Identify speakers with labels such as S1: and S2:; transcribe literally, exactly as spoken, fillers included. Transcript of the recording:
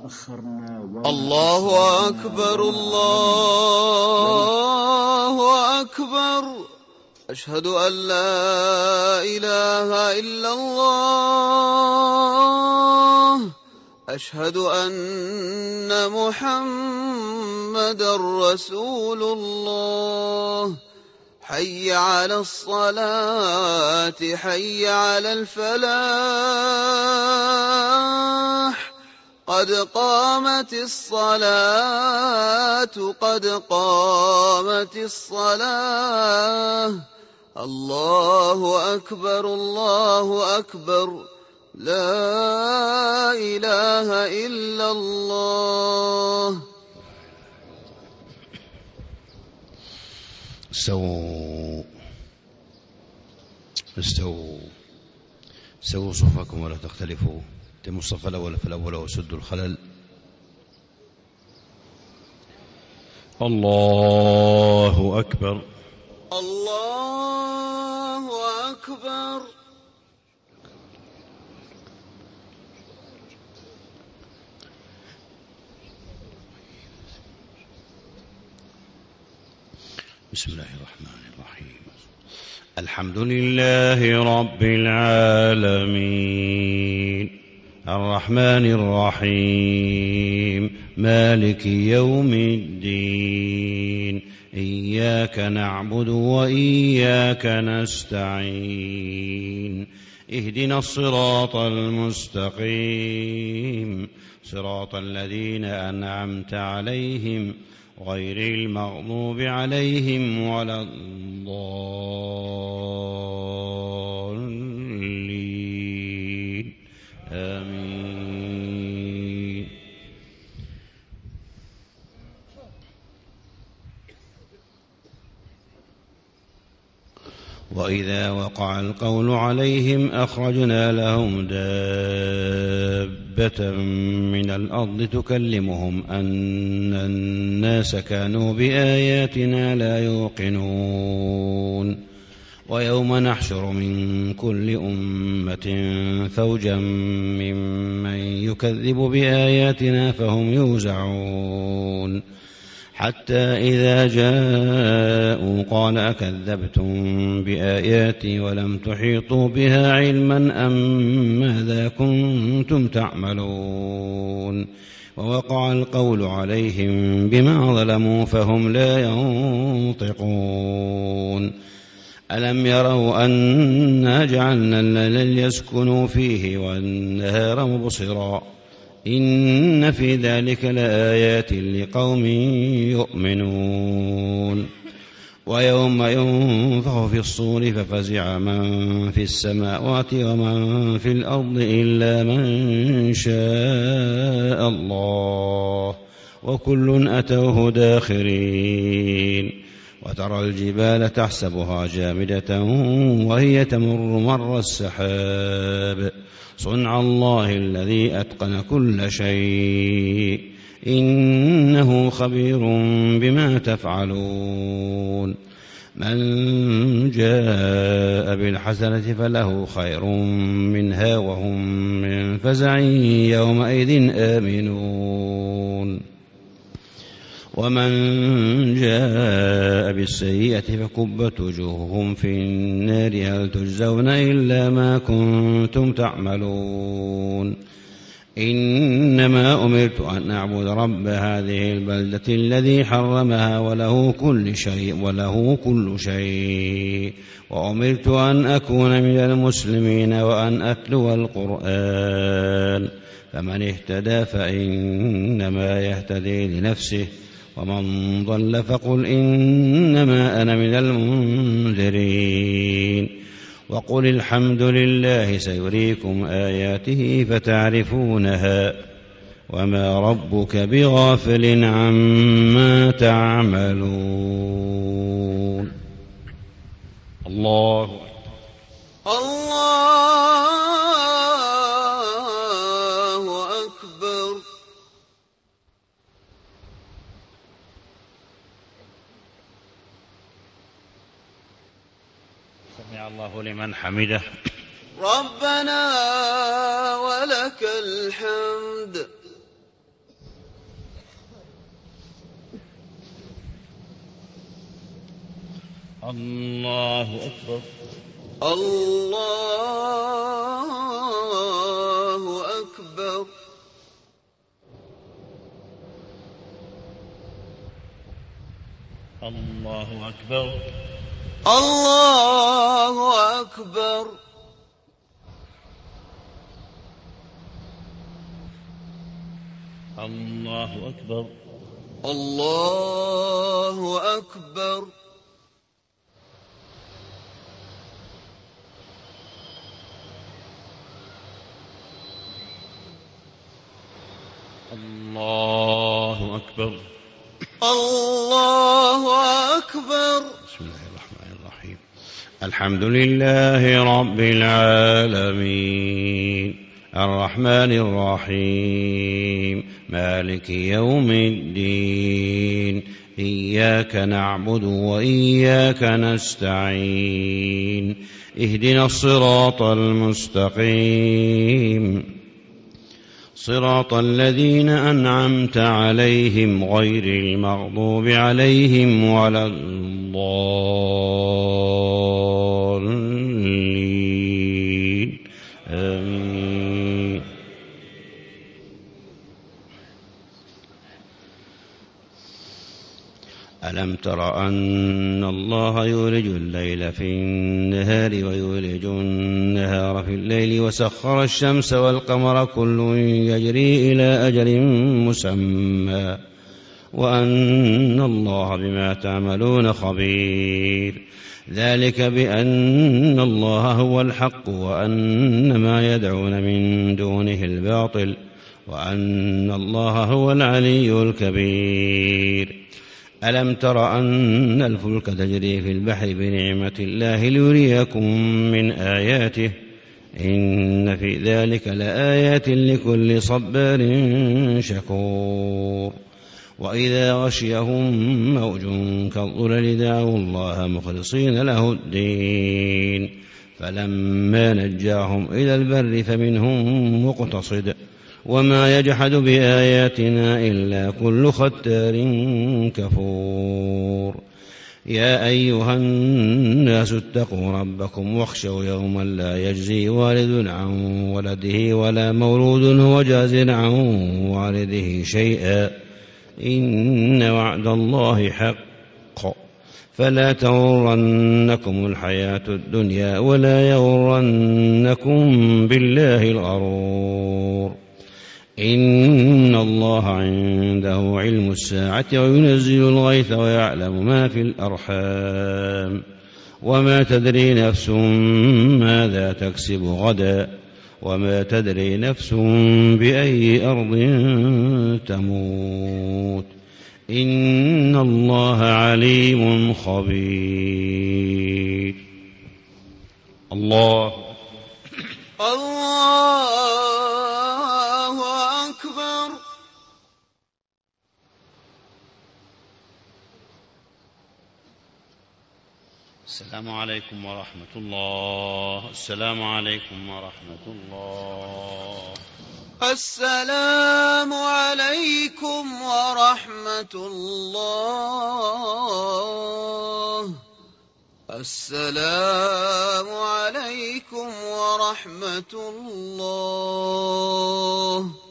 S1: الله أكبر الله أكبر. أشهد أن لا إله إلا الله. أشهد أن محمدا رسول الله. حي على الصلاة حي على الفلاح. قد قامت الصلاة قد قامت الصلاة. الله أكبر الله أكبر. لا إله إلا الله.
S2: استووا استووا استووا صفكم ولا تختلفوا. تموا الصف الأول فالأول وسدوا الخلل. الله أكبر
S1: الله أكبر.
S2: بسم الله الرحمن الرحيم. الحمد لله رب العالمين الرحمن الرحيم مالك يوم الدين. إياك نعبد وإياك نستعين. اهدنا الصراط المستقيم صراط الذين أنعمت عليهم غير المغضوب عليهم ولا الضالين. آمين. وإذا وقع القول عليهم أخرجنا لهم دابة من الأرض تكلمهم أن الناس كانوا بآياتنا لا يوقنون. ويوم نحشر من كل أمة فوجا ممن يكذب بآياتنا فهم يوزعون. حتى إذا جاءوا قال أكذبتم بآياتي ولم تحيطوا بها علما أم ماذا كنتم تعملون. ووقع القول عليهم بما ظلموا فهم لا ينطقون. ألم يروا أنا جعلنا الليل ليسكنوا فيه والنهار مبصرا إن في ذلك لآيات لقوم يؤمنون. ويوم ينفخ في الصور ففزع من في السماوات ومن في الأرض إلا من شاء الله وكل أتوه داخرين. وترى الجبال تحسبها جامدة وهي تمر مر السحاب صنع الله الذي أتقن كل شيء إنه خبير بما تفعلون. من جاء بالحسنة فله خير منها وهم من فزع يومئذ آمنون. ومن جاء بالسيئة فكبت وجوههم في النار هل تجزون إلا ما كنتم تعملون. إنما أمرت أن أعبد رب هذه البلدة الذي حرمها وله كل شيء وله كل شيء وأمرت أن أكون من المسلمين وأن أتلو القرآن. فمن اهتدى فإنما يهتدي لنفسه ومن ضل فقل إنما أنا من المنذرين. وقل الحمد لله سيريكم آياته فتعرفونها وما ربك بغافل عما تعملون. الله
S1: الله أكبر.
S2: سمع الله لمن حمده.
S1: ربنا ولك الحمد.
S2: الله أكبر.
S1: الله أكبر.
S2: الله أكبر.
S1: الله أكبر.
S2: الله أكبر.
S1: الله أكبر.
S2: الله أكبر.
S1: الله أكبر.
S2: بسم الله الرحمن الرحيم. الحمد لله رب العالمين الرحمن الرحيم مالك يوم الدين إياك نعبد وإياك نستعين اهدنا الصراط المستقيم صراط الذين أنعمت عليهم غير المغضوب عليهم ولا الضالين آمين. ألم تر أن الله يولج الليل في النهار ويولج النهار في الليل وسخر الشمس والقمر كل يجري إلى أجل مسمى وأن الله بما تعملون خبير ذلك بأن الله هو الحق وأن ما يدعون من دونه الباطل وأن الله هو العلي الكبير. ألم تر أن الفلك تجري في البحر بنعمة الله ليريكم من آياته إن في ذلك لآيات لكل صبار شكور. وإذا غشيهم موج كالظلل دعوا الله مخلصين له الدين فلما نجاهم إلى البر فمنهم مقتصد وما يجحد بآياتنا إلا كل ختار كفور. يا أيها الناس اتقوا ربكم واخشوا يوما لا يجزي والد عن ولده ولا مولود هو جاز عن والده شيئا إن وعد الله حق فلا تغرنكم الحياة الدنيا ولا يغرنكم بالله الغرور. إن الله عنده علم الساعة وينزل الغيث ويعلم ما في الأرحام وما تدري نفس ماذا تكسب غدا وما تدري نفس بأي أرض تموت إن الله عليم خبير. الله
S1: الله أكبر.
S2: السلام عليكم ورحمة الله. السلام عليكم ورحمة الله.
S1: السلام عليكم ورحمة الله. السلام عليكم ورحمة الله.